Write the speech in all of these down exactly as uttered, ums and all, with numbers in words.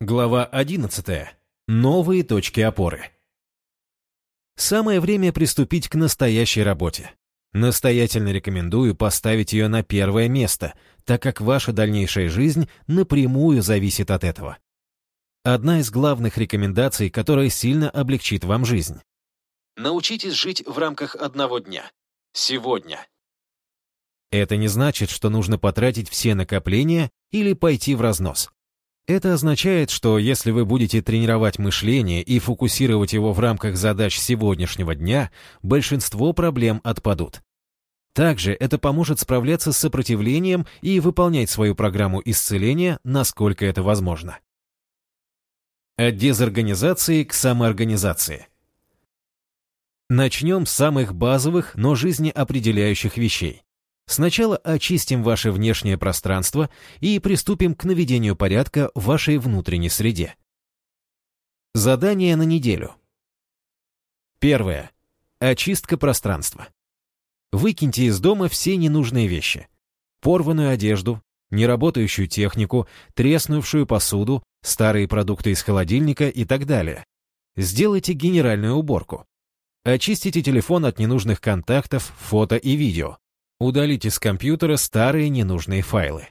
Глава одиннадцатая. Новые точки опоры. Самое время приступить к настоящей работе. Настоятельно рекомендую поставить ее на первое место, так как ваша дальнейшая жизнь напрямую зависит от этого. Одна из главных рекомендаций, которая сильно облегчит вам жизнь. Научитесь жить в рамках одного дня. Сегодня. Это не значит, что нужно потратить все накопления или пойти в разнос. Это означает, что если вы будете тренировать мышление и фокусировать его в рамках задач сегодняшнего дня, большинство проблем отпадут. Также это поможет справляться с сопротивлением и выполнять свою программу исцеления, насколько это возможно. От дезорганизации к самоорганизации. Начнем с самых базовых, но жизнеопределяющих вещей. Сначала очистим ваше внешнее пространство и приступим к наведению порядка в вашей внутренней среде. Задание на неделю. Первое. Очистка пространства. Выкиньте из дома все ненужные вещи. Порванную одежду, неработающую технику, треснувшую посуду, старые продукты из холодильника и так далее. Сделайте генеральную уборку. Очистите телефон от ненужных контактов, фото и видео. Удалите с компьютера старые ненужные файлы.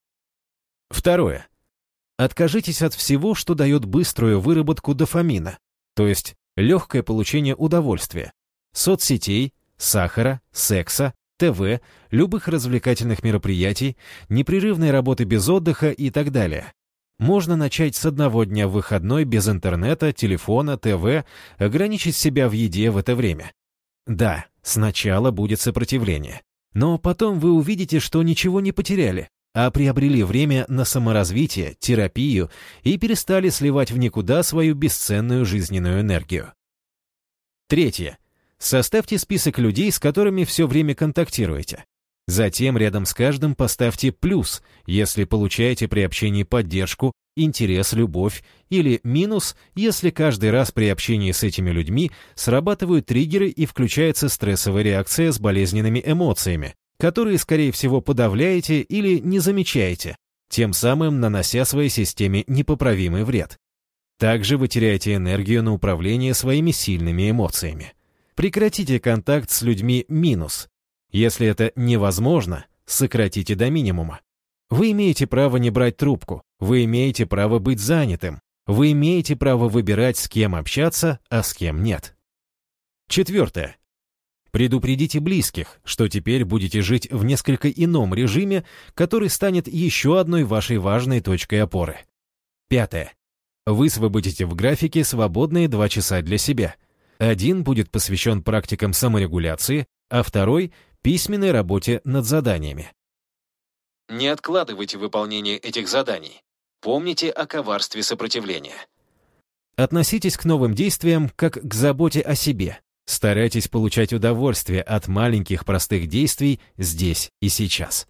Второе. Откажитесь от всего, что дает быструю выработку дофамина, то есть легкое получение удовольствия, соцсетей, сахара, секса, ТВ, любых развлекательных мероприятий, непрерывной работы без отдыха и так далее. Можно начать с одного дня в выходной без интернета, телефона, ТВ, ограничить себя в еде в это время. Да, сначала будет сопротивление. Но потом вы увидите, что ничего не потеряли, а приобрели время на саморазвитие, терапию и перестали сливать в никуда свою бесценную жизненную энергию. Третье. Составьте список людей, с которыми все время контактируете. Затем рядом с каждым поставьте плюс, если получаете при общении поддержку, интерес, любовь, или минус, если каждый раз при общении с этими людьми срабатывают триггеры и включается стрессовая реакция с болезненными эмоциями, которые, скорее всего, подавляете или не замечаете, тем самым нанося своей системе непоправимый вред. Также вы теряете энергию на управление своими сильными эмоциями. Прекратите контакт с людьми минус. Если это невозможно, сократите до минимума. Вы имеете право не брать трубку, вы имеете право быть занятым, вы имеете право выбирать, с кем общаться, а с кем нет. Четвертое. Предупредите близких, что теперь будете жить в несколько ином режиме, который станет еще одной вашей важной точкой опоры. Пятое. Высвободите в графике свободные два часа для себя. Один будет посвящен практикам саморегуляции, а второй — письменной работе над заданиями. Не откладывайте выполнение этих заданий. Помните о коварстве сопротивления. Относитесь к новым действиям как к заботе о себе. Старайтесь получать удовольствие от маленьких простых действий здесь и сейчас.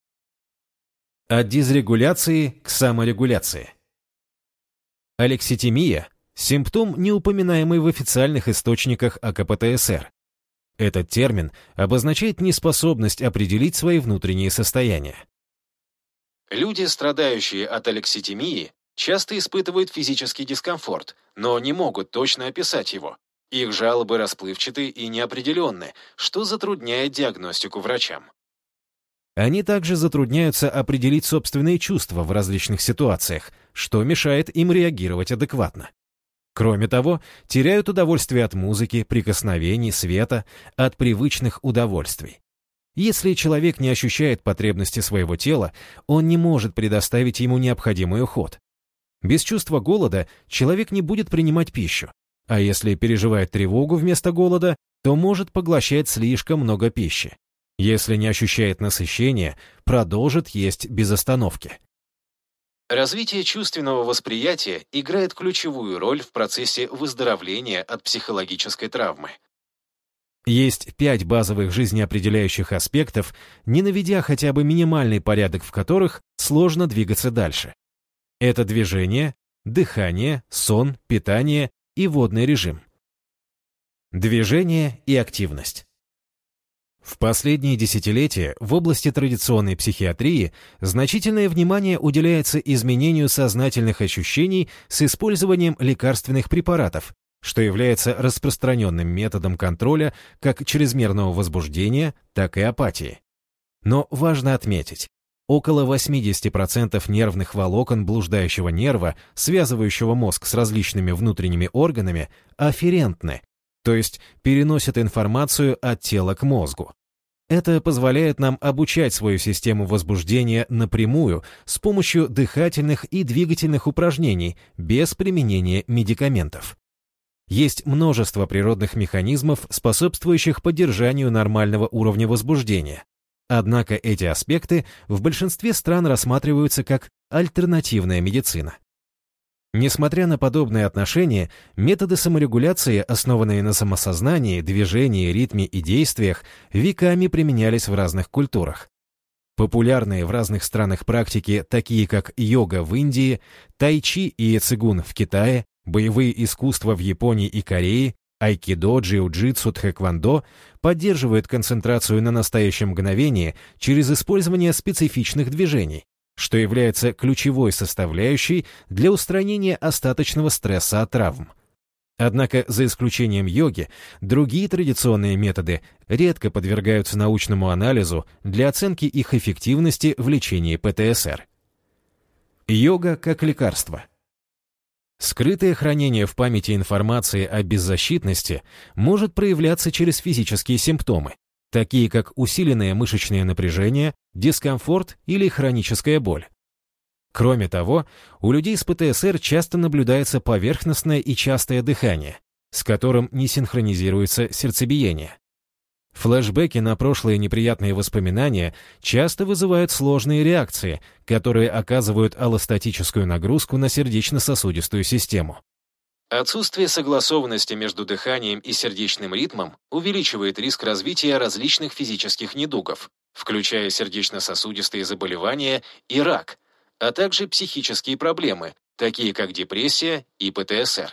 От дисрегуляции к саморегуляции. Алекситимия – симптом, не упоминаемый в официальных источниках о ка пэ тэ эс эр. Этот термин обозначает неспособность определить свои внутренние состояния. Люди, страдающие от алекситимии, часто испытывают физический дискомфорт, но не могут точно описать его. Их жалобы расплывчаты и неопределенны, что затрудняет диагностику врачам. Они также затрудняются определить собственные чувства в различных ситуациях, что мешает им реагировать адекватно. Кроме того, теряют удовольствие от музыки, прикосновений, света, от привычных удовольствий. Если человек не ощущает потребности своего тела, он не может предоставить ему необходимый уход. Без чувства голода человек не будет принимать пищу, а если переживает тревогу вместо голода, то может поглощать слишком много пищи. Если не ощущает насыщения, продолжит есть без остановки. Развитие чувственного восприятия играет ключевую роль в процессе выздоровления от психологической травмы. Есть пять базовых жизнеопределяющих аспектов, не наведя хотя бы минимальный порядок в которых сложно двигаться дальше. Это движение, дыхание, сон, питание и водный режим. Движение и активность. В последние десятилетия в области традиционной психиатрии значительное внимание уделяется изменению сознательных ощущений с использованием лекарственных препаратов, что является распространенным методом контроля как чрезмерного возбуждения, так и апатии. Но важно отметить, около восемьдесят процентов нервных волокон блуждающего нерва, связывающего мозг с различными внутренними органами, афферентны, то есть переносят информацию от тела к мозгу. Это позволяет нам обучать свою систему возбуждения напрямую с помощью дыхательных и двигательных упражнений без применения медикаментов. Есть множество природных механизмов, способствующих поддержанию нормального уровня возбуждения. Однако эти аспекты в большинстве стран рассматриваются как альтернативная медицина. Несмотря на подобные отношения, методы саморегуляции, основанные на самосознании, движении, ритме и действиях, веками применялись в разных культурах. Популярные в разных странах практики, такие как йога в Индии, тайчи и цигун в Китае, боевые искусства в Японии и Корее, айкидо, джиу-джитсу, тхэквондо, поддерживают концентрацию на настоящем мгновении через использование специфичных движений, что является ключевой составляющей для устранения остаточного стресса от травм. Однако, за исключением йоги, другие традиционные методы редко подвергаются научному анализу для оценки их эффективности в лечении пэ тэ эс эр. Йога как лекарство. Скрытое хранение в памяти информации о беззащитности может проявляться через физические симптомы, такие как усиленное мышечное напряжение, дискомфорт или хроническая боль. Кроме того, у людей с пэ тэ эс эр часто наблюдается поверхностное и частое дыхание, с которым не синхронизируется сердцебиение. Флэшбэки на прошлые неприятные воспоминания часто вызывают сложные реакции, которые оказывают аллостатическую нагрузку на сердечно-сосудистую систему. Отсутствие согласованности между дыханием и сердечным ритмом увеличивает риск развития различных физических недугов, включая сердечно-сосудистые заболевания и рак, а также психические проблемы, такие как депрессия и пэ тэ эс эр.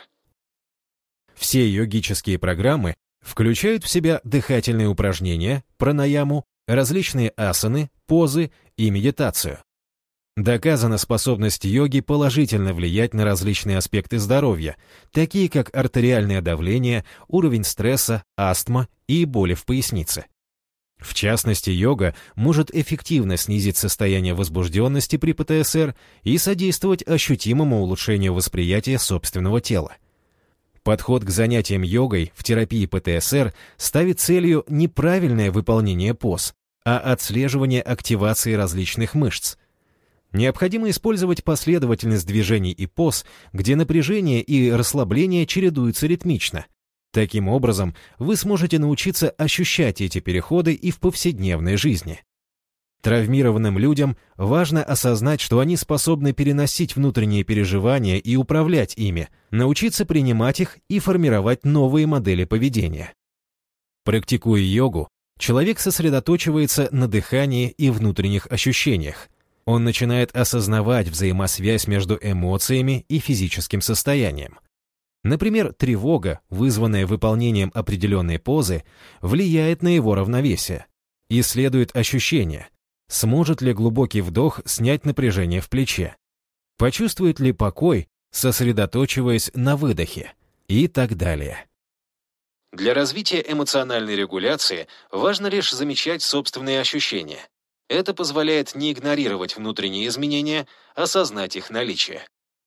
Все йогические программы включают в себя дыхательные упражнения, пранаяму, различные асаны, позы и медитацию. Доказана способность йоги положительно влиять на различные аспекты здоровья, такие как артериальное давление, уровень стресса, астма и боли в пояснице. В частности, йога может эффективно снизить состояние возбужденности при пэ тэ эс эр и содействовать ощутимому улучшению восприятия собственного тела. Подход к занятиям йогой в терапии пэ тэ эс эр ставит целью не правильное выполнение поз, а отслеживание активации различных мышц. Необходимо использовать последовательность движений и поз, где напряжение и расслабление чередуются ритмично. Таким образом, вы сможете научиться ощущать эти переходы и в повседневной жизни. Травмированным людям важно осознать, что они способны переносить внутренние переживания и управлять ими, научиться принимать их и формировать новые модели поведения. Практикуя йогу, человек сосредоточивается на дыхании и внутренних ощущениях. Он начинает осознавать взаимосвязь между эмоциями и физическим состоянием. Например, тревога, вызванная выполнением определенной позы, влияет на его равновесие. Исследует ощущения. Сможет ли глубокий вдох снять напряжение в плече? Почувствует ли покой, сосредоточиваясь на выдохе? И так далее. Для развития эмоциональной регуляции важно лишь замечать собственные ощущения. Это позволяет не игнорировать внутренние изменения, а осознать их наличие.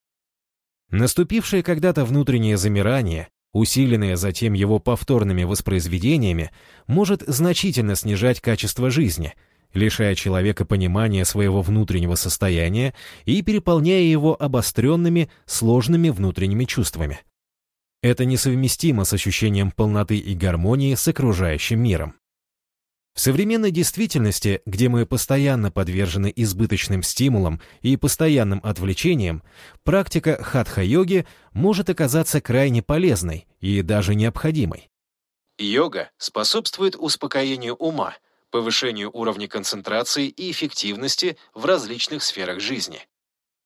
Наступившее когда-то внутреннее замирание, усиленное затем его повторными воспроизведениями, может значительно снижать качество жизни, лишая человека понимания своего внутреннего состояния и переполняя его обостренными, сложными внутренними чувствами. Это несовместимо с ощущением полноты и гармонии с окружающим миром. В современной действительности, где мы постоянно подвержены избыточным стимулам и постоянным отвлечениям, практика хатха-йоги может оказаться крайне полезной и даже необходимой. Йога способствует успокоению ума, повышению уровня концентрации и эффективности в различных сферах жизни.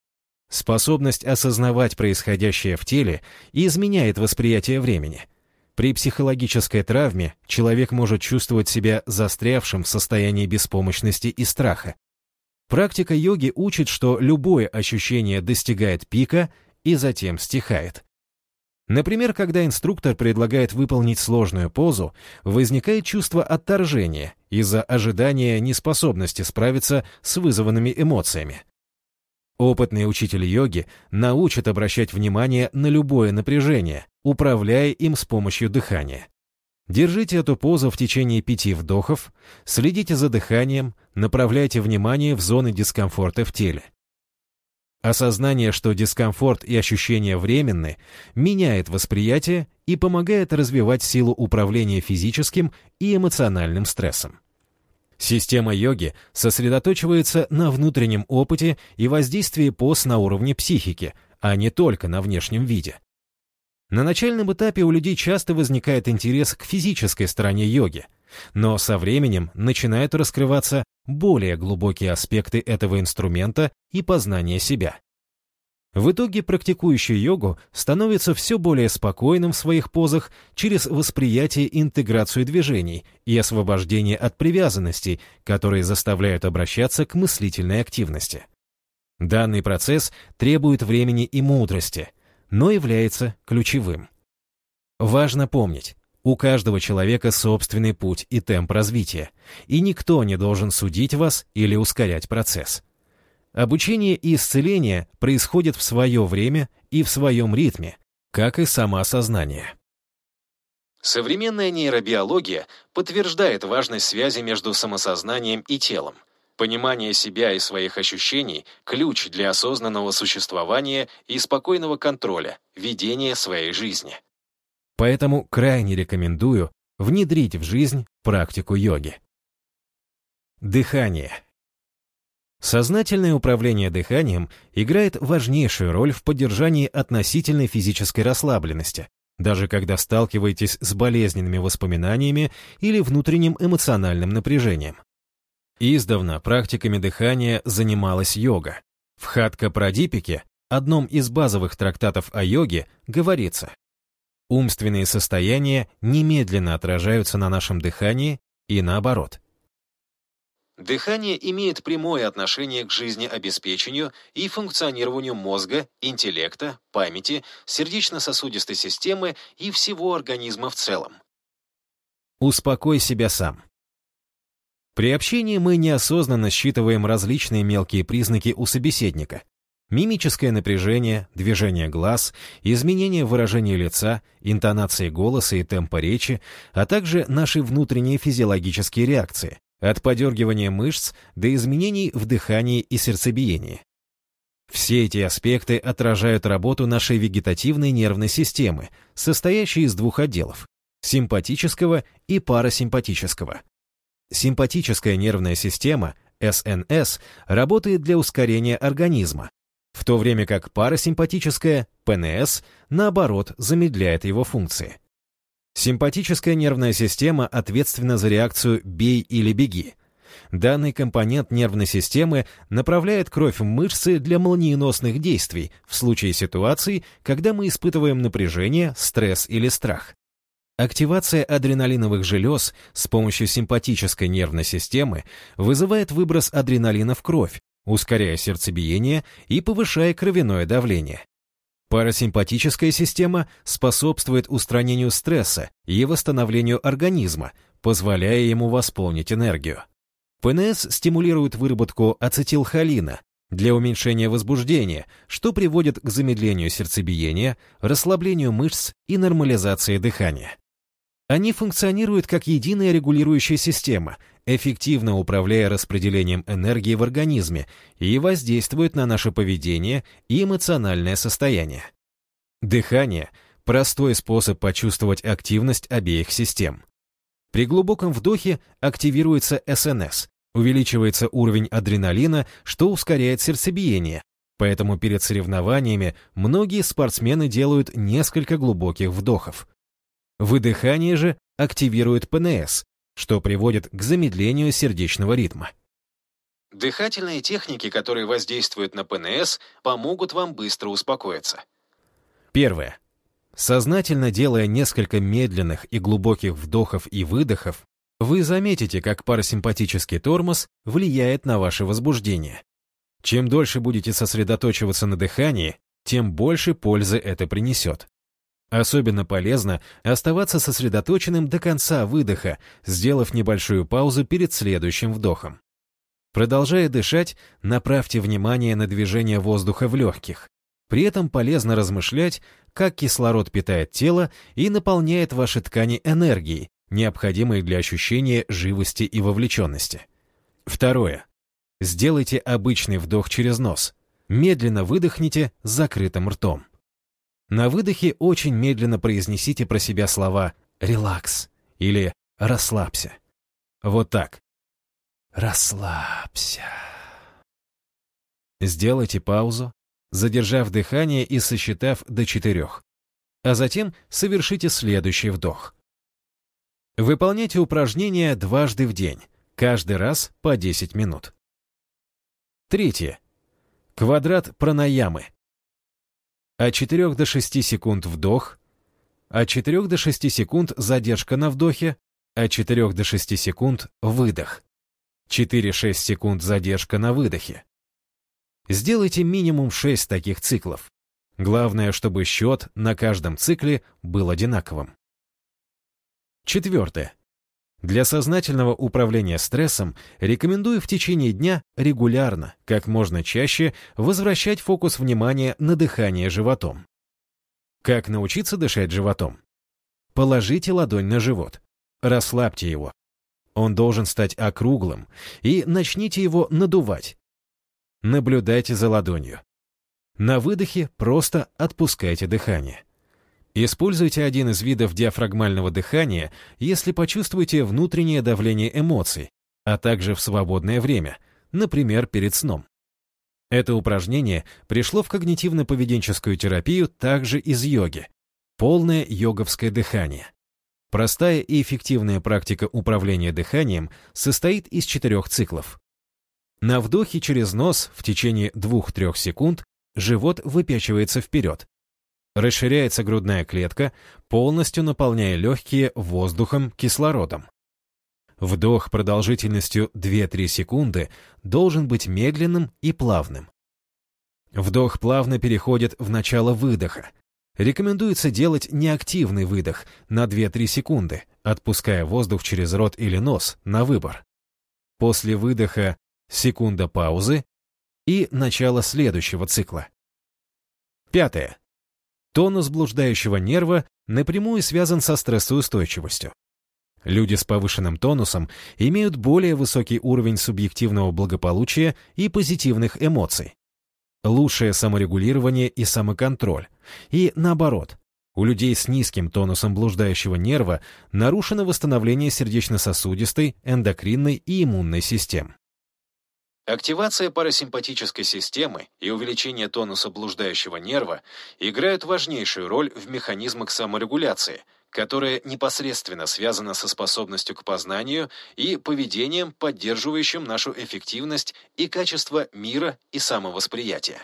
Способность осознавать происходящее в теле изменяет восприятие времени. При психологической травме человек может чувствовать себя застрявшим в состоянии беспомощности и страха. Практика йоги учит, что любое ощущение достигает пика и затем стихает. Например, когда инструктор предлагает выполнить сложную позу, возникает чувство отторжения из-за ожидания неспособности справиться с вызванными эмоциями. Опытный учитель йоги научит обращать внимание на любое напряжение, управляя им с помощью дыхания. Держите эту позу в течение пяти вдохов, следите за дыханием, направляйте внимание в зоны дискомфорта в теле. Осознание, что дискомфорт и ощущения временны, меняет восприятие и помогает развивать силу управления физическим и эмоциональным стрессом. Система йоги сосредоточивается на внутреннем опыте и воздействии поз на уровне психики, а не только на внешнем виде. На начальном этапе у людей часто возникает интерес к физической стороне йоги, но со временем начинают раскрываться более глубокие аспекты этого инструмента и познания себя. В итоге практикующий йогу становится все более спокойным в своих позах через восприятие и интеграцию движений и освобождение от привязанностей, которые заставляют обращаться к мыслительной активности. Данный процесс требует времени и мудрости, но является ключевым. Важно помнить, у каждого человека собственный путь и темп развития, и никто не должен судить вас или ускорять процесс. Обучение и исцеление происходит в свое время и в своем ритме, как и самоосознание. Современная нейробиология подтверждает важность связи между самосознанием и телом. Понимание себя и своих ощущений – ключ для осознанного существования и спокойного контроля, ведения своей жизни. Поэтому крайне рекомендую внедрить в жизнь практику йоги. Дыхание. Сознательное управление дыханием играет важнейшую роль в поддержании относительной физической расслабленности, даже когда сталкиваетесь с болезненными воспоминаниями или внутренним эмоциональным напряжением. Издавна практиками дыхания занималась йога. В Хатха-Прадипике, одном из базовых трактатов о йоге, говорится: умственные состояния немедленно отражаются на нашем дыхании и наоборот. Дыхание имеет прямое отношение к жизнеобеспечению и функционированию мозга, интеллекта, памяти, сердечно-сосудистой системы и всего организма в целом. Успокой себя сам. При общении мы неосознанно считываем различные мелкие признаки у собеседника. Мимическое напряжение, движение глаз, изменение выражения лица, интонации голоса и темпа речи, а также наши внутренние физиологические реакции, от подергивания мышц до изменений в дыхании и сердцебиении. Все эти аспекты отражают работу нашей вегетативной нервной системы, состоящей из двух отделов – симпатического и парасимпатического. Симпатическая нервная система, эс эн эс, работает для ускорения организма, в то время как парасимпатическая, пэ эн эс, наоборот, замедляет его функции. Симпатическая нервная система ответственна за реакцию «бей или беги». Данный компонент нервной системы направляет кровь в мышцы для молниеносных действий в случае ситуаций, когда мы испытываем напряжение, стресс или страх. Активация адреналиновых желез с помощью симпатической нервной системы вызывает выброс адреналина в кровь, ускоряя сердцебиение и повышая кровяное давление. Парасимпатическая система способствует устранению стресса и восстановлению организма, позволяя ему восполнить энергию. пэ эн эс стимулирует выработку ацетилхолина для уменьшения возбуждения, что приводит к замедлению сердцебиения, расслаблению мышц и нормализации дыхания. Они функционируют как единая регулирующая система, эффективно управляя распределением энергии в организме и воздействуют на наше поведение и эмоциональное состояние. Дыхание – простой способ почувствовать активность обеих систем. При глубоком вдохе активируется эс эн эс, увеличивается уровень адреналина, что ускоряет сердцебиение, поэтому перед соревнованиями многие спортсмены делают несколько глубоких вдохов. Выдыхание же активирует пэ эн эс, что приводит к замедлению сердечного ритма. Дыхательные техники, которые воздействуют на пэ эн эс, помогут вам быстро успокоиться. Первое. Сознательно делая несколько медленных и глубоких вдохов и выдохов, вы заметите, как парасимпатический тормоз влияет на ваше возбуждение. Чем дольше будете сосредоточиваться на дыхании, тем больше пользы это принесет. Особенно полезно оставаться сосредоточенным до конца выдоха, сделав небольшую паузу перед следующим вдохом. Продолжая дышать, направьте внимание на движение воздуха в легких. При этом полезно размышлять, как кислород питает тело и наполняет ваши ткани энергией, необходимой для ощущения живости и вовлеченности. Второе. Сделайте обычный вдох через нос. Медленно выдохните с закрытым ртом. На выдохе очень медленно произнесите про себя слова «релакс» или «расслабься». Вот так. «Расслабься». Сделайте паузу, задержав дыхание и сосчитав до четырех, а затем совершите следующий вдох. Выполняйте упражнения дважды в день, каждый раз по десять минут. Третье. Квадрат пранаямы. От четырёх до шести секунд вдох, от четырёх до шести секунд задержка на вдохе, от четырёх до шести секунд выдох, четыре-шесть секунд задержка на выдохе. Сделайте минимум шесть таких циклов. Главное, чтобы счет на каждом цикле был одинаковым. Четвертое. Для сознательного управления стрессом рекомендую в течение дня регулярно, как можно чаще, возвращать фокус внимания на дыхание животом. Как научиться дышать животом? Положите ладонь на живот. Расслабьте его. Он должен стать округлым, и начните его надувать. Наблюдайте за ладонью. На выдохе просто отпускайте дыхание. Используйте один из видов диафрагмального дыхания, если почувствуете внутреннее давление эмоций, а также в свободное время, например, перед сном. Это упражнение пришло в когнитивно-поведенческую терапию также из йоги. Полное йоговское дыхание. Простая и эффективная практика управления дыханием состоит из четырех циклов. На вдохе через нос в течение двух-трёх секунд живот выпячивается вперед. Расширяется грудная клетка, полностью наполняя легкие воздухом, кислородом. Вдох продолжительностью две-три секунды должен быть медленным и плавным. Вдох плавно переходит в начало выдоха. Рекомендуется делать неактивный выдох на две-три секунды, отпуская воздух через рот или нос на выбор. После выдоха секунда паузы и начало следующего цикла. Пятое. Тонус блуждающего нерва напрямую связан со стрессоустойчивостью. Люди с повышенным тонусом имеют более высокий уровень субъективного благополучия и позитивных эмоций, лучшее саморегулирование и самоконтроль, и наоборот, у людей с низким тонусом блуждающего нерва нарушено восстановление сердечно-сосудистой, эндокринной и иммунной систем. Активация парасимпатической системы и увеличение тонуса блуждающего нерва играют важнейшую роль в механизмах саморегуляции, которая непосредственно связана со способностью к познанию и поведением, поддерживающим нашу эффективность и качество мира и самовосприятия.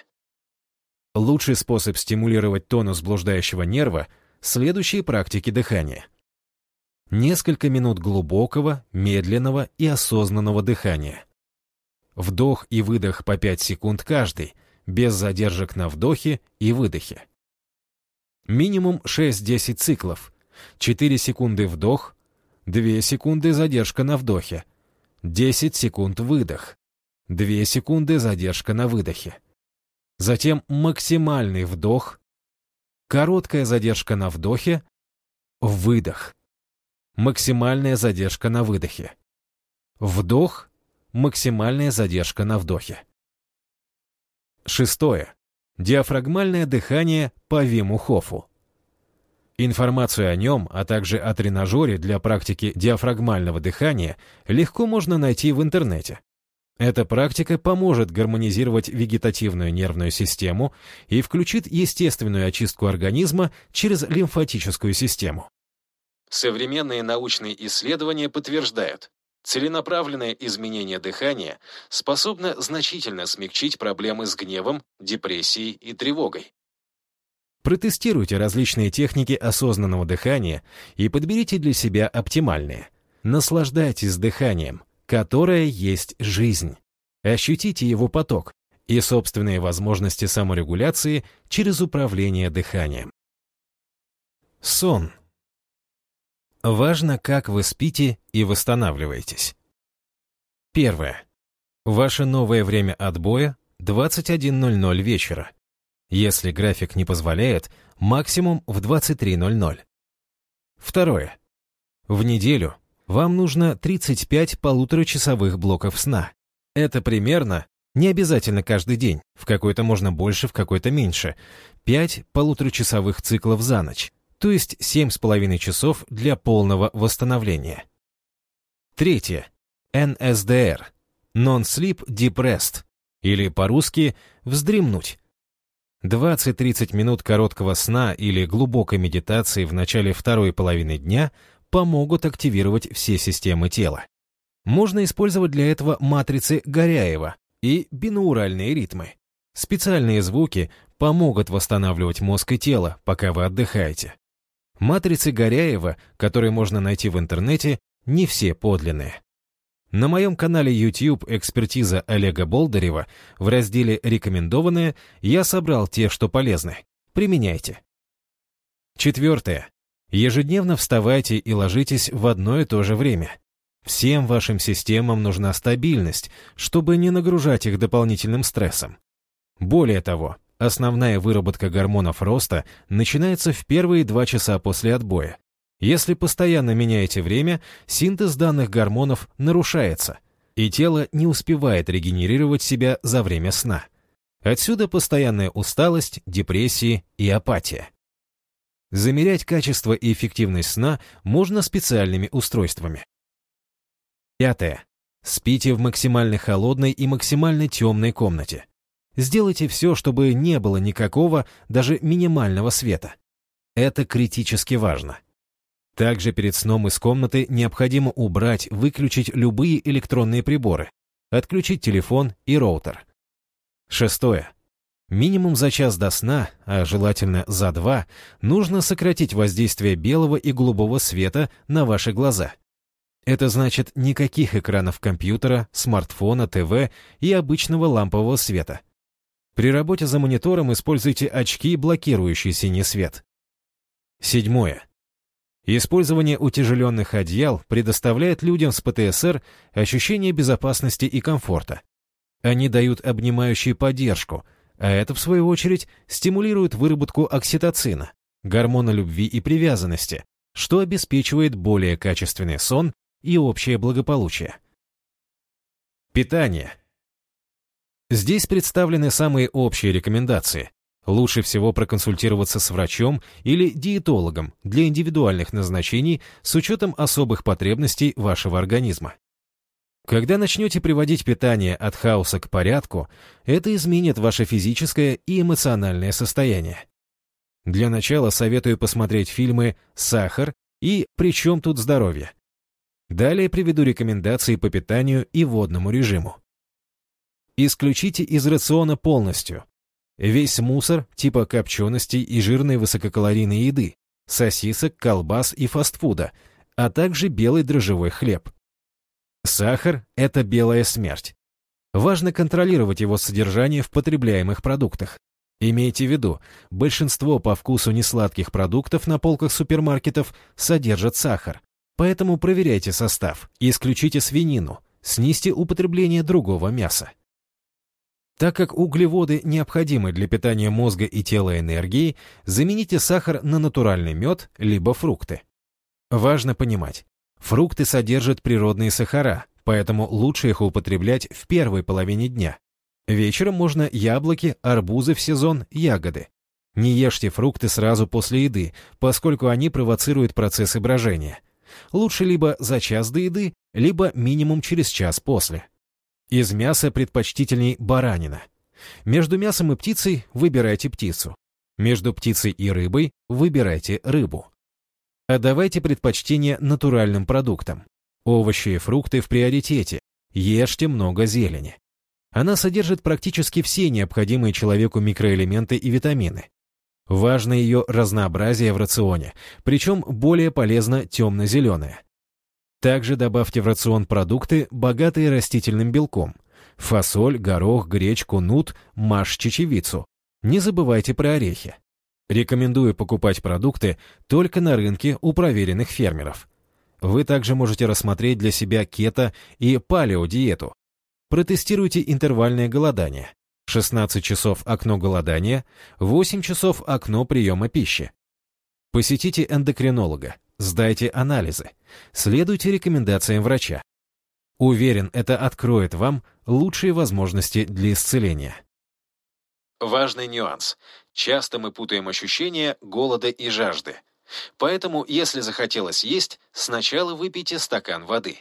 Лучший способ стимулировать тонус блуждающего нерва – следующие практики дыхания. Несколько минут глубокого, медленного и осознанного дыхания. Вдох и выдох по пять секунд каждый, без задержек на вдохе и выдохе. Минимум шесть-десять циклов. четыре секунды вдох, две секунды задержка на вдохе, десять секунд выдох, две секунды задержка на выдохе. Затем максимальный вдох, короткая задержка на вдохе, выдох, максимальная задержка на выдохе. Вдох, максимальная задержка на вдохе. Шестое. Диафрагмальное дыхание по Виму Хофу. Информацию о нем, а также о тренажере для практики диафрагмального дыхания легко можно найти в интернете. Эта практика поможет гармонизировать вегетативную нервную систему и включит естественную очистку организма через лимфатическую систему. Современные научные исследования подтверждают, целенаправленное изменение дыхания способно значительно смягчить проблемы с гневом, депрессией и тревогой. Протестируйте различные техники осознанного дыхания и подберите для себя оптимальные. Наслаждайтесь дыханием, которое есть жизнь. Ощутите его поток и собственные возможности саморегуляции через управление дыханием. Сон. Важно, как вы спите и восстанавливаетесь. Первое. Ваше новое время отбоя – двадцать один ноль ноль вечера. Если график не позволяет, максимум в двадцать три ноль ноль. Второе. В неделю вам нужно тридцать пять полуторачасовых блоков сна. Это примерно, не обязательно каждый день, в какой-то можно больше, в какой-то меньше, пять полуторачасовых циклов за ночь, то есть семь с половиной часов для полного восстановления. Третье. эн эс дэ эр – Non-Sleep Deep Rest, или по-русски «вздремнуть». двадцать-тридцать минут короткого сна или глубокой медитации в начале второй половины дня помогут активировать все системы тела. Можно использовать для этого матрицы Горяева и бинауральные ритмы. Специальные звуки помогут восстанавливать мозг и тело, пока вы отдыхаете. Матрицы Горяева, которые можно найти в интернете, не все подлинные. На моем канале YouTube «Экспертиза Олега Болдырева» в разделе «Рекомендованные» я собрал те, что полезны. Применяйте. Четвертое. Ежедневно вставайте и ложитесь в одно и то же время. Всем вашим системам нужна стабильность, чтобы не нагружать их дополнительным стрессом. Более того, основная выработка гормонов роста начинается в первые два часа после отбоя. Если постоянно меняете время, синтез данных гормонов нарушается, и тело не успевает регенерировать себя за время сна. Отсюда постоянная усталость, депрессии и апатия. Замерять качество и эффективность сна можно специальными устройствами. Пятое. Спите в максимально холодной и максимально темной комнате. Сделайте все, чтобы не было никакого, даже минимального света. Это критически важно. Также перед сном из комнаты необходимо убрать, выключить любые электронные приборы, отключить телефон и роутер. Шестое. Минимум за час до сна, а желательно за два, нужно сократить воздействие белого и голубого света на ваши глаза. Это значит никаких экранов компьютера, смартфона, ТВ и обычного лампового света. При работе за монитором используйте очки, блокирующие синий свет. Седьмое. Использование утяжеленных одеял предоставляет людям с пэ тэ эс эр ощущение безопасности и комфорта. Они дают обнимающую поддержку, а это, в свою очередь, стимулирует выработку окситоцина, гормона любви и привязанности, что обеспечивает более качественный сон и общее благополучие. Питание. Здесь представлены самые общие рекомендации. Лучше всего проконсультироваться с врачом или диетологом для индивидуальных назначений с учетом особых потребностей вашего организма. Когда начнете приводить питание от хаоса к порядку, это изменит ваше физическое и эмоциональное состояние. Для начала советую посмотреть фильмы «Сахар» и «При чем тут здоровье?». Далее приведу рекомендации по питанию и водному режиму. Исключите из рациона полностью весь мусор типа копченостей и жирной высококалорийной еды, сосисок, колбас и фастфуда, а также белый дрожжевой хлеб. Сахар – это белая смерть. Важно контролировать его содержание в потребляемых продуктах. Имейте в виду, большинство по вкусу несладких продуктов на полках супермаркетов содержат сахар, поэтому проверяйте состав, исключите свинину, снизьте употребление другого мяса. Так как углеводы необходимы для питания мозга и тела энергией, замените сахар на натуральный мед либо фрукты. Важно понимать, фрукты содержат природные сахара, поэтому лучше их употреблять в первой половине дня. Вечером можно яблоки, арбузы в сезон, ягоды. Не ешьте фрукты сразу после еды, поскольку они провоцируют процессы брожения. Лучше либо за час до еды, либо минимум через час после. Из мяса предпочтительней баранина. Между мясом и птицей выбирайте птицу. Между птицей и рыбой выбирайте рыбу. Отдавайте предпочтение натуральным продуктам. Овощи и фрукты в приоритете. Ешьте много зелени. Она содержит практически все необходимые человеку микроэлементы и витамины. Важно ее разнообразие в рационе, причем более полезно темно-зеленое. Также добавьте в рацион продукты, богатые растительным белком. Фасоль, горох, гречку, нут, маш, чечевицу. Не забывайте про орехи. Рекомендую покупать продукты только на рынке у проверенных фермеров. Вы также можете рассмотреть для себя кето- и палеодиету. Протестируйте интервальное голодание. шестнадцать часов окно голодания, восемь часов окно приема пищи. Посетите эндокринолога, сдайте анализы, следуйте рекомендациям врача. Уверен, это откроет вам лучшие возможности для исцеления. Важный нюанс. Часто мы путаем ощущения голода и жажды. Поэтому, если захотелось есть, сначала выпейте стакан воды.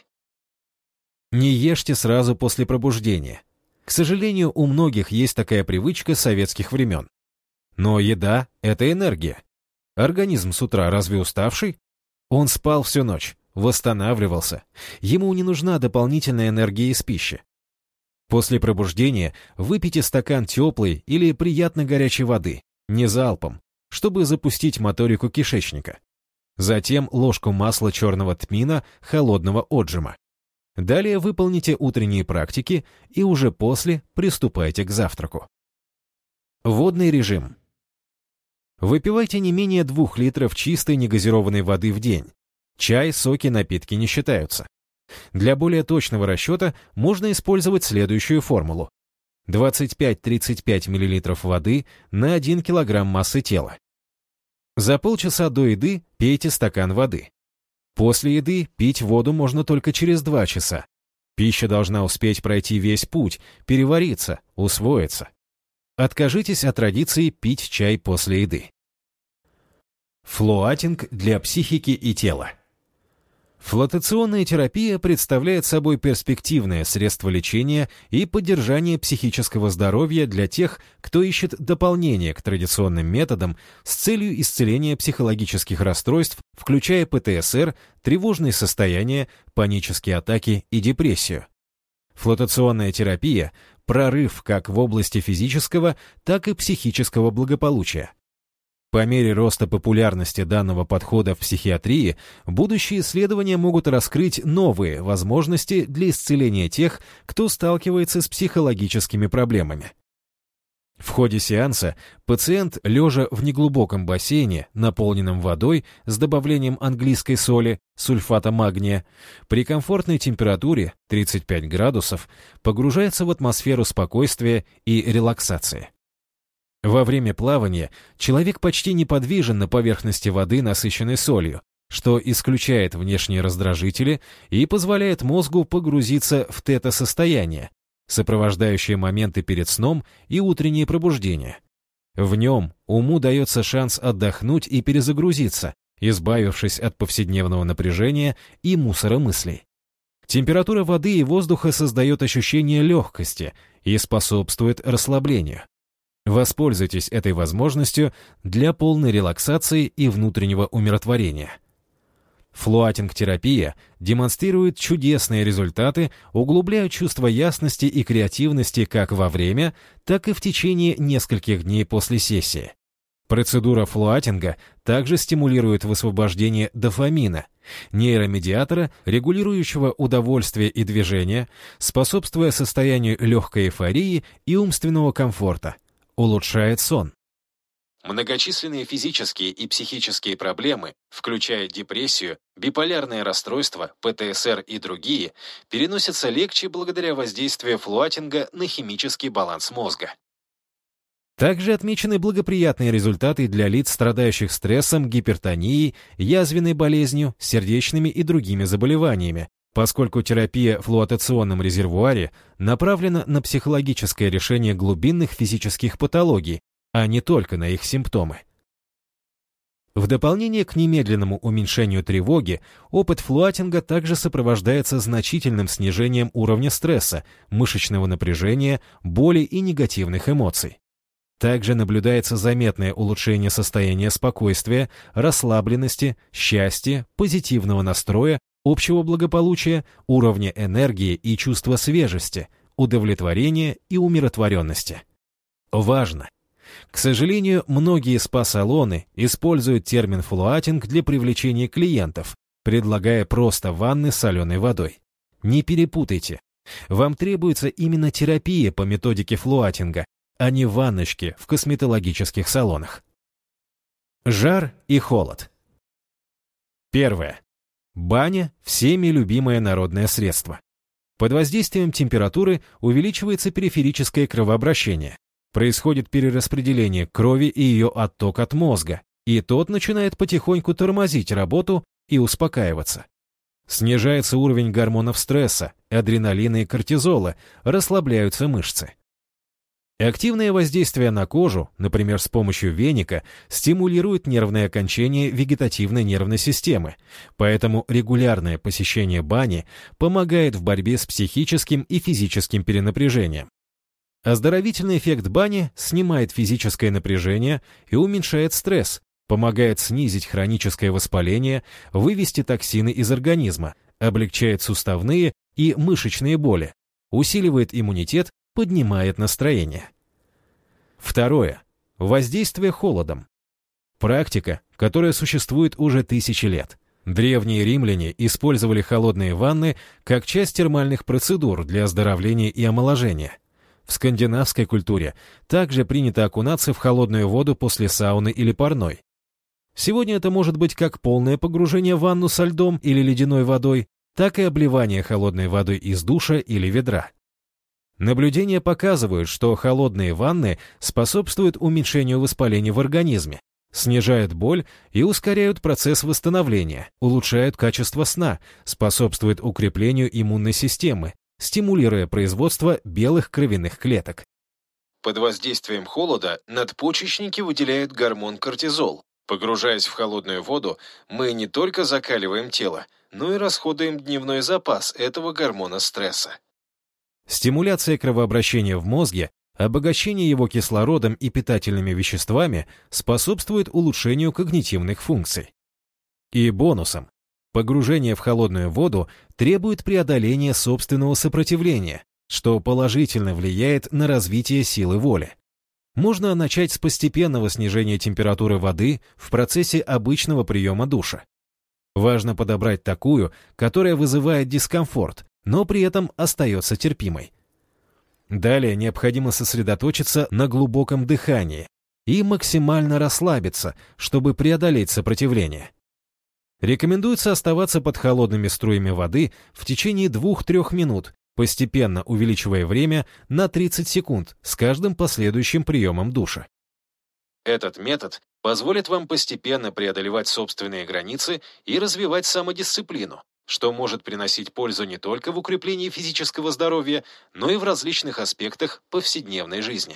Не ешьте сразу после пробуждения. К сожалению, у многих есть такая привычка с советских времен. Но еда — это энергия. Организм с утра разве уставший? Он спал всю ночь, восстанавливался. Ему не нужна дополнительная энергия из пищи. После пробуждения выпейте стакан теплой или приятно горячей воды, не залпом, чтобы запустить моторику кишечника. Затем ложку масла черного тмина холодного отжима. Далее выполните утренние практики и уже после приступайте к завтраку. Водный режим. Выпивайте не менее двух литров чистой негазированной воды в день. Чай, соки, напитки не считаются. Для более точного расчета можно использовать следующую формулу. двадцать пять - тридцать пять миллилитров воды на один килограмм массы тела. За полчаса до еды пейте стакан воды. После еды пить воду можно только через два часа. Пища должна успеть пройти весь путь, перевариться, усвоиться. Откажитесь от традиции пить чай после еды. Флоатинг для психики и тела. Флотационная терапия представляет собой перспективное средство лечения и поддержания психического здоровья для тех, кто ищет дополнение к традиционным методам с целью исцеления психологических расстройств, включая пэ тэ эс эр, тревожные состояния, панические атаки и депрессию. Флотационная терапия – прорыв как в области физического, так и психического благополучия. По мере роста популярности данного подхода в психиатрии, будущие исследования могут раскрыть новые возможности для исцеления тех, кто сталкивается с психологическими проблемами. В ходе сеанса пациент, лежа в неглубоком бассейне, наполненном водой с добавлением английской соли, сульфата магния, при комфортной температуре тридцать пять градусов, погружается в атмосферу спокойствия и релаксации. Во время плавания человек почти неподвижен на поверхности воды, насыщенной солью, что исключает внешние раздражители и позволяет мозгу погрузиться в тета-состояние, сопровождающее моменты перед сном и утреннее пробуждение. В нем уму дается шанс отдохнуть и перезагрузиться, избавившись от повседневного напряжения и мусора мыслей. Температура воды и воздуха создает ощущение легкости и способствует расслаблению. Воспользуйтесь этой возможностью для полной релаксации и внутреннего умиротворения. Флоатинг-терапия демонстрирует чудесные результаты, углубляя чувство ясности и креативности как во время, так и в течение нескольких дней после сессии. Процедура флоатинга также стимулирует высвобождение дофамина, нейромедиатора, регулирующего удовольствие и движение, способствуя состоянию легкой эйфории и умственного комфорта, улучшает сон. Многочисленные физические и психические проблемы, включая депрессию, биполярное расстройство, пэ тэ эс эр и другие, переносятся легче благодаря воздействию флоатинга на химический баланс мозга. Также отмечены благоприятные результаты для лиц, страдающих стрессом, гипертонией, язвенной болезнью, сердечными и другими заболеваниями, поскольку терапия в флуотационном резервуаре направлена на психологическое решение глубинных физических патологий, а не только на их симптомы. В дополнение к немедленному уменьшению тревоги, опыт флоатинга также сопровождается значительным снижением уровня стресса, мышечного напряжения, боли и негативных эмоций. Также наблюдается заметное улучшение состояния спокойствия, расслабленности, счастья, позитивного настроя, общего благополучия, уровня энергии и чувства свежести, удовлетворения и умиротворенности. Важно! К сожалению, многие спа-салоны используют термин флуатинг для привлечения клиентов, предлагая просто ванны с соленой водой. Не перепутайте. Вам требуется именно терапия по методике флуатинга, а не ванночки в косметологических салонах. Жар и холод. Первое. Баня – всеми любимое народное средство. Под воздействием температуры увеличивается периферическое кровообращение. Происходит перераспределение крови и ее отток от мозга, и тот начинает потихоньку тормозить работу и успокаиваться. Снижается уровень гормонов стресса, адреналина и кортизола, расслабляются мышцы. Активное воздействие на кожу, например, с помощью веника, стимулирует нервные окончания вегетативной нервной системы, поэтому регулярное посещение бани помогает в борьбе с психическим и физическим перенапряжением. Оздоровительный эффект бани снимает физическое напряжение и уменьшает стресс, помогает снизить хроническое воспаление, вывести токсины из организма, облегчает суставные и мышечные боли, усиливает иммунитет, поднимает настроение. Второе. Воздействие холодом. Практика, которая существует уже тысячи лет. Древние римляне использовали холодные ванны как часть термальных процедур для оздоровления и омоложения. В скандинавской культуре также принято окунаться в холодную воду после сауны или парной. Сегодня это может быть как полное погружение в ванну со льдом или ледяной водой, так и обливание холодной водой из душа или ведра. Наблюдения показывают, что холодные ванны способствуют уменьшению воспаления в организме, снижают боль и ускоряют процесс восстановления, улучшают качество сна, способствуют укреплению иммунной системы, стимулируя производство белых кровяных клеток. Под воздействием холода надпочечники выделяют гормон кортизол. Погружаясь в холодную воду, мы не только закаливаем тело, но и расходуем дневной запас этого гормона стресса. Стимуляция кровообращения в мозге, обогащение его кислородом и питательными веществами способствует улучшению когнитивных функций. И бонусом. Погружение в холодную воду требует преодоления собственного сопротивления, что положительно влияет на развитие силы воли. Можно начать с постепенного снижения температуры воды в процессе обычного приема душа. Важно подобрать такую, которая вызывает дискомфорт, но при этом остается терпимой. Далее необходимо сосредоточиться на глубоком дыхании и максимально расслабиться, чтобы преодолеть сопротивление. Рекомендуется оставаться под холодными струями воды в течение двух-трёх минут, постепенно увеличивая время на тридцать секунд с каждым последующим приемом душа. Этот метод позволит вам постепенно преодолевать собственные границы и развивать самодисциплину, что может приносить пользу не только в укреплении физического здоровья, но и в различных аспектах повседневной жизни.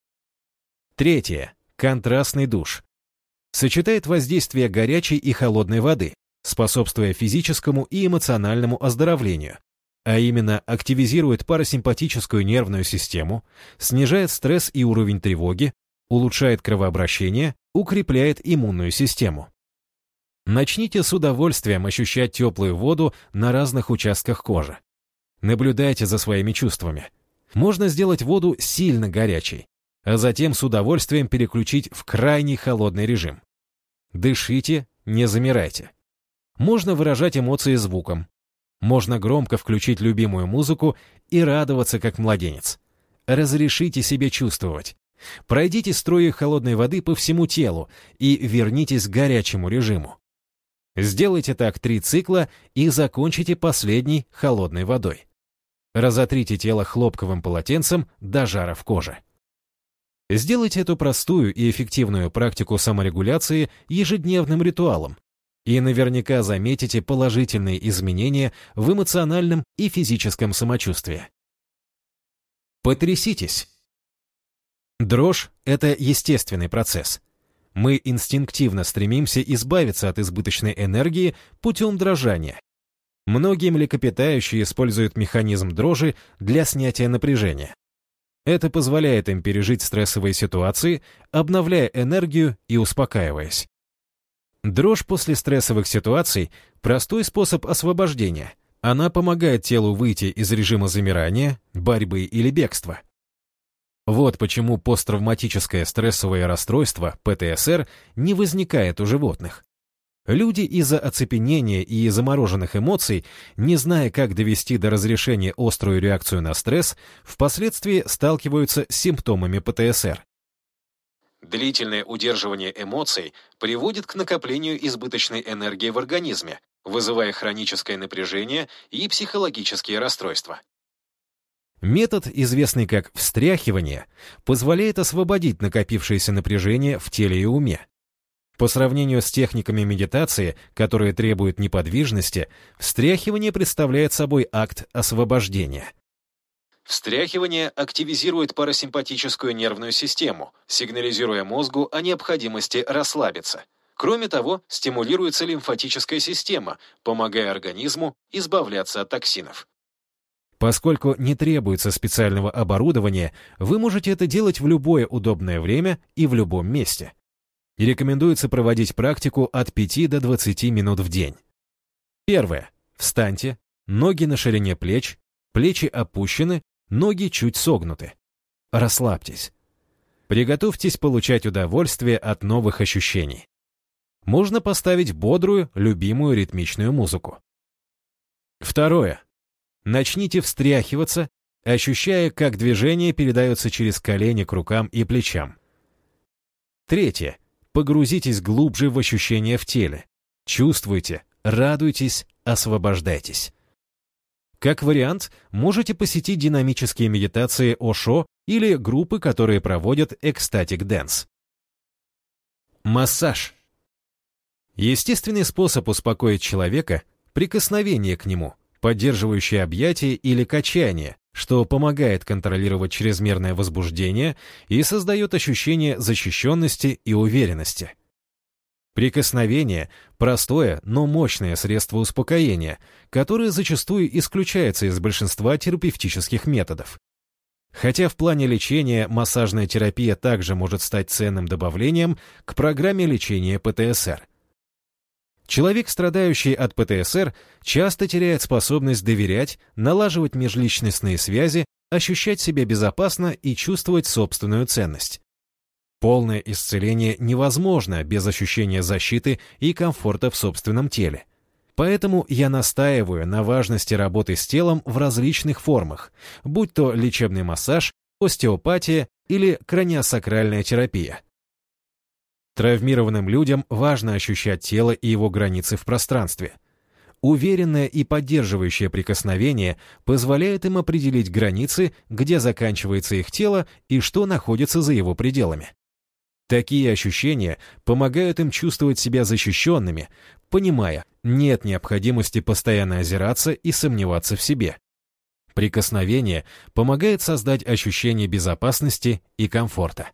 Третье. Контрастный душ. Сочетает воздействие горячей и холодной воды, способствуя физическому и эмоциональному оздоровлению, а именно активизирует парасимпатическую нервную систему, снижает стресс и уровень тревоги, улучшает кровообращение, укрепляет иммунную систему. Начните с удовольствием ощущать теплую воду на разных участках кожи. Наблюдайте за своими чувствами. Можно сделать воду сильно горячей, а затем с удовольствием переключить в крайне холодный режим. Дышите, не замирайте. Можно выражать эмоции звуком. Можно громко включить любимую музыку и радоваться как младенец. Разрешите себе чувствовать. Пройдите струи холодной воды по всему телу и вернитесь к горячему режиму. Сделайте так три цикла и закончите последней холодной водой. Разотрите тело хлопковым полотенцем до жара в коже. Сделайте эту простую и эффективную практику саморегуляции ежедневным ритуалом, и наверняка заметите положительные изменения в эмоциональном и физическом самочувствии. Потряситесь! Дрожь – это естественный процесс. Мы инстинктивно стремимся избавиться от избыточной энергии путем дрожания. Многие млекопитающие используют механизм дрожи для снятия напряжения. Это позволяет им пережить стрессовые ситуации, обновляя энергию и успокаиваясь. Дрожь после стрессовых ситуаций – простой способ освобождения. Она помогает телу выйти из режима замирания, борьбы или бегства. Вот почему посттравматическое стрессовое расстройство, пэ тэ эс эр, не возникает у животных. Люди из-за оцепенения и замороженных эмоций, не зная, как довести до разрешения острую реакцию на стресс, впоследствии сталкиваются с симптомами пэ тэ эс эр. Длительное удерживание эмоций приводит к накоплению избыточной энергии в организме, вызывая хроническое напряжение и психологические расстройства. Метод, известный как встряхивание, позволяет освободить накопившееся напряжение в теле и уме. По сравнению с техниками медитации, которые требуют неподвижности, встряхивание представляет собой акт освобождения. Встряхивание активизирует парасимпатическую нервную систему, сигнализируя мозгу о необходимости расслабиться. Кроме того, стимулируется лимфатическая система, помогая организму избавляться от токсинов. Поскольку не требуется специального оборудования, вы можете это делать в любое удобное время и в любом месте. И рекомендуется проводить практику от пяти до двадцати минут в день. Первое. Встаньте, ноги на ширине плеч, плечи опущены, ноги чуть согнуты. Расслабьтесь. Приготовьтесь получать удовольствие от новых ощущений. Можно поставить бодрую, любимую ритмичную музыку. Второе. Начните встряхиваться, ощущая, как движение передается через колени к рукам и плечам. Третье. Погрузитесь глубже в ощущения в теле. Чувствуйте, радуйтесь, освобождайтесь. Как вариант, можете посетить динамические медитации Ошо или группы, которые проводят экстатик дэнс. Массаж. Естественный способ успокоить человека – прикосновение к нему, поддерживающее объятие или качание, что помогает контролировать чрезмерное возбуждение и создает ощущение защищенности и уверенности. Прикосновение – простое, но мощное средство успокоения, которое зачастую исключается из большинства терапевтических методов. Хотя в плане лечения массажная терапия также может стать ценным добавлением к программе лечения пэ тэ эс эр. Человек, страдающий от пэ тэ эс эр, часто теряет способность доверять, налаживать межличностные связи, ощущать себя безопасно и чувствовать собственную ценность. Полное исцеление невозможно без ощущения защиты и комфорта в собственном теле. Поэтому я настаиваю на важности работы с телом в различных формах, будь то лечебный массаж, остеопатия или краниосакральная терапия. Травмированным людям важно ощущать тело и его границы в пространстве. Уверенное и поддерживающее прикосновение позволяет им определить границы, где заканчивается их тело и что находится за его пределами. Такие ощущения помогают им чувствовать себя защищенными, понимая, нет необходимости постоянно озираться и сомневаться в себе. Прикосновение помогает создать ощущение безопасности и комфорта.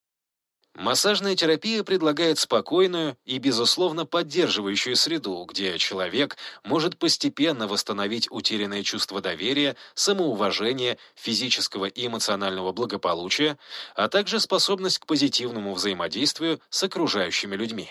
Массажная терапия предлагает спокойную и, безусловно, поддерживающую среду, где человек может постепенно восстановить утерянное чувство доверия, самоуважения, физического и эмоционального благополучия, а также способность к позитивному взаимодействию с окружающими людьми.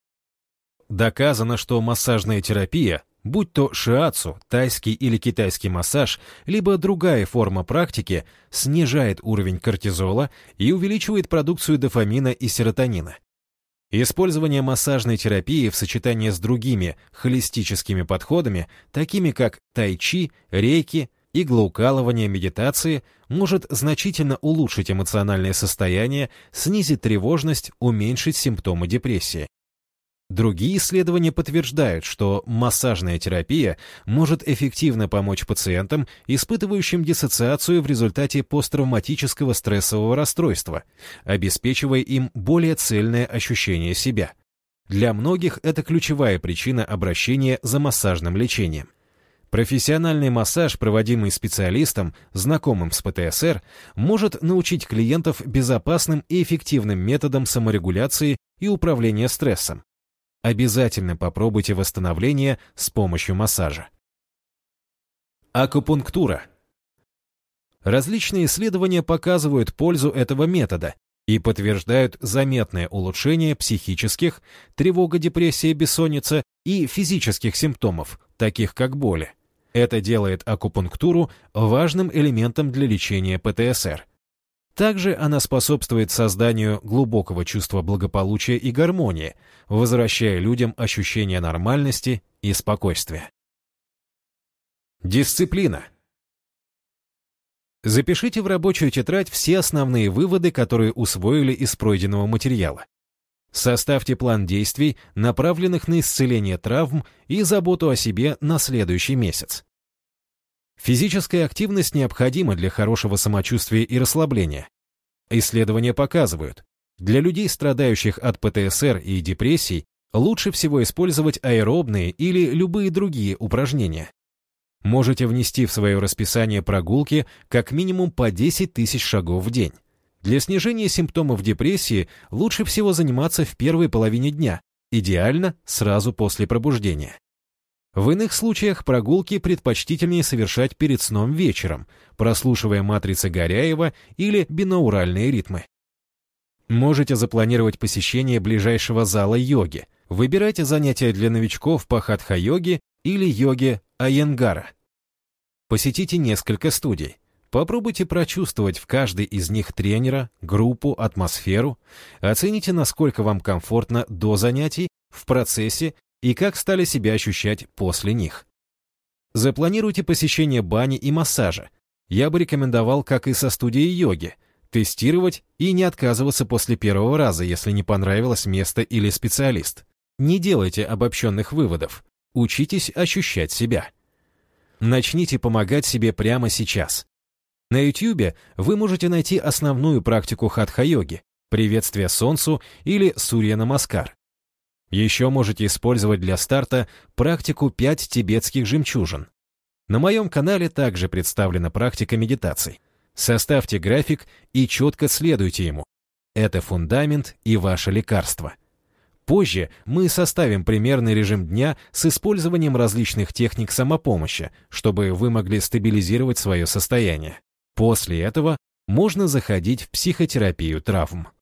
Доказано, что массажная терапия, будь то шиатсу, тайский или китайский массаж, либо другая форма практики, снижает уровень кортизола и увеличивает продукцию дофамина и серотонина. Использование массажной терапии в сочетании с другими холистическими подходами, такими как тай-чи, рейки, иглоукалывание, медитации, может значительно улучшить эмоциональное состояние, снизить тревожность, уменьшить симптомы депрессии. Другие исследования подтверждают, что массажная терапия может эффективно помочь пациентам, испытывающим диссоциацию в результате посттравматического стрессового расстройства, обеспечивая им более цельное ощущение себя. Для многих это ключевая причина обращения за массажным лечением. Профессиональный массаж, проводимый специалистом, знакомым с пэ тэ эс эр, может научить клиентов безопасным и эффективным методам саморегуляции и управления стрессом. Обязательно попробуйте восстановление с помощью массажа. Акупунктура. Различные исследования показывают пользу этого метода и подтверждают заметное улучшение психических, тревога, депрессия, бессонница и физических симптомов, таких как боли. Это делает акупунктуру важным элементом для лечения пэ тэ эс эр. Также она способствует созданию глубокого чувства благополучия и гармонии, возвращая людям ощущение нормальности и спокойствия. Дисциплина. Запишите в рабочую тетрадь все основные выводы, которые усвоили из пройденного материала. Составьте план действий, направленных на исцеление травм и заботу о себе на следующий месяц. Физическая активность необходима для хорошего самочувствия и расслабления. Исследования показывают, для людей, страдающих от пэ тэ эс эр и депрессий, лучше всего использовать аэробные или любые другие упражнения. Можете внести в свое расписание прогулки как минимум по десять тысяч шагов в день. Для снижения симптомов депрессии лучше всего заниматься в первой половине дня, идеально сразу после пробуждения. В иных случаях прогулки предпочтительнее совершать перед сном вечером, прослушивая матрицы Горяева или бинауральные ритмы. Можете запланировать посещение ближайшего зала йоги. Выбирайте занятия для новичков по хатха-йоге или йоге Айенгара. Посетите несколько студий. Попробуйте прочувствовать в каждой из них тренера, группу, атмосферу. Оцените, насколько вам комфортно до занятий, в процессе и как стали себя ощущать после них. Запланируйте посещение бани и массажа. Я бы рекомендовал, как и со студией йоги, тестировать и не отказываться после первого раза, если не понравилось место или специалист. Не делайте обобщенных выводов. Учитесь ощущать себя. Начните помогать себе прямо сейчас. На YouTube вы можете найти основную практику хатха-йоги, приветствие солнцу или сурья-намаскар. Еще можете использовать для старта практику пять тибетских жемчужин. На моем канале также представлена практика медитаций. Составьте график и четко следуйте ему. Это фундамент и ваше лекарство. Позже мы составим примерный режим дня с использованием различных техник самопомощи, чтобы вы могли стабилизировать свое состояние. После этого можно заходить в психотерапию травм.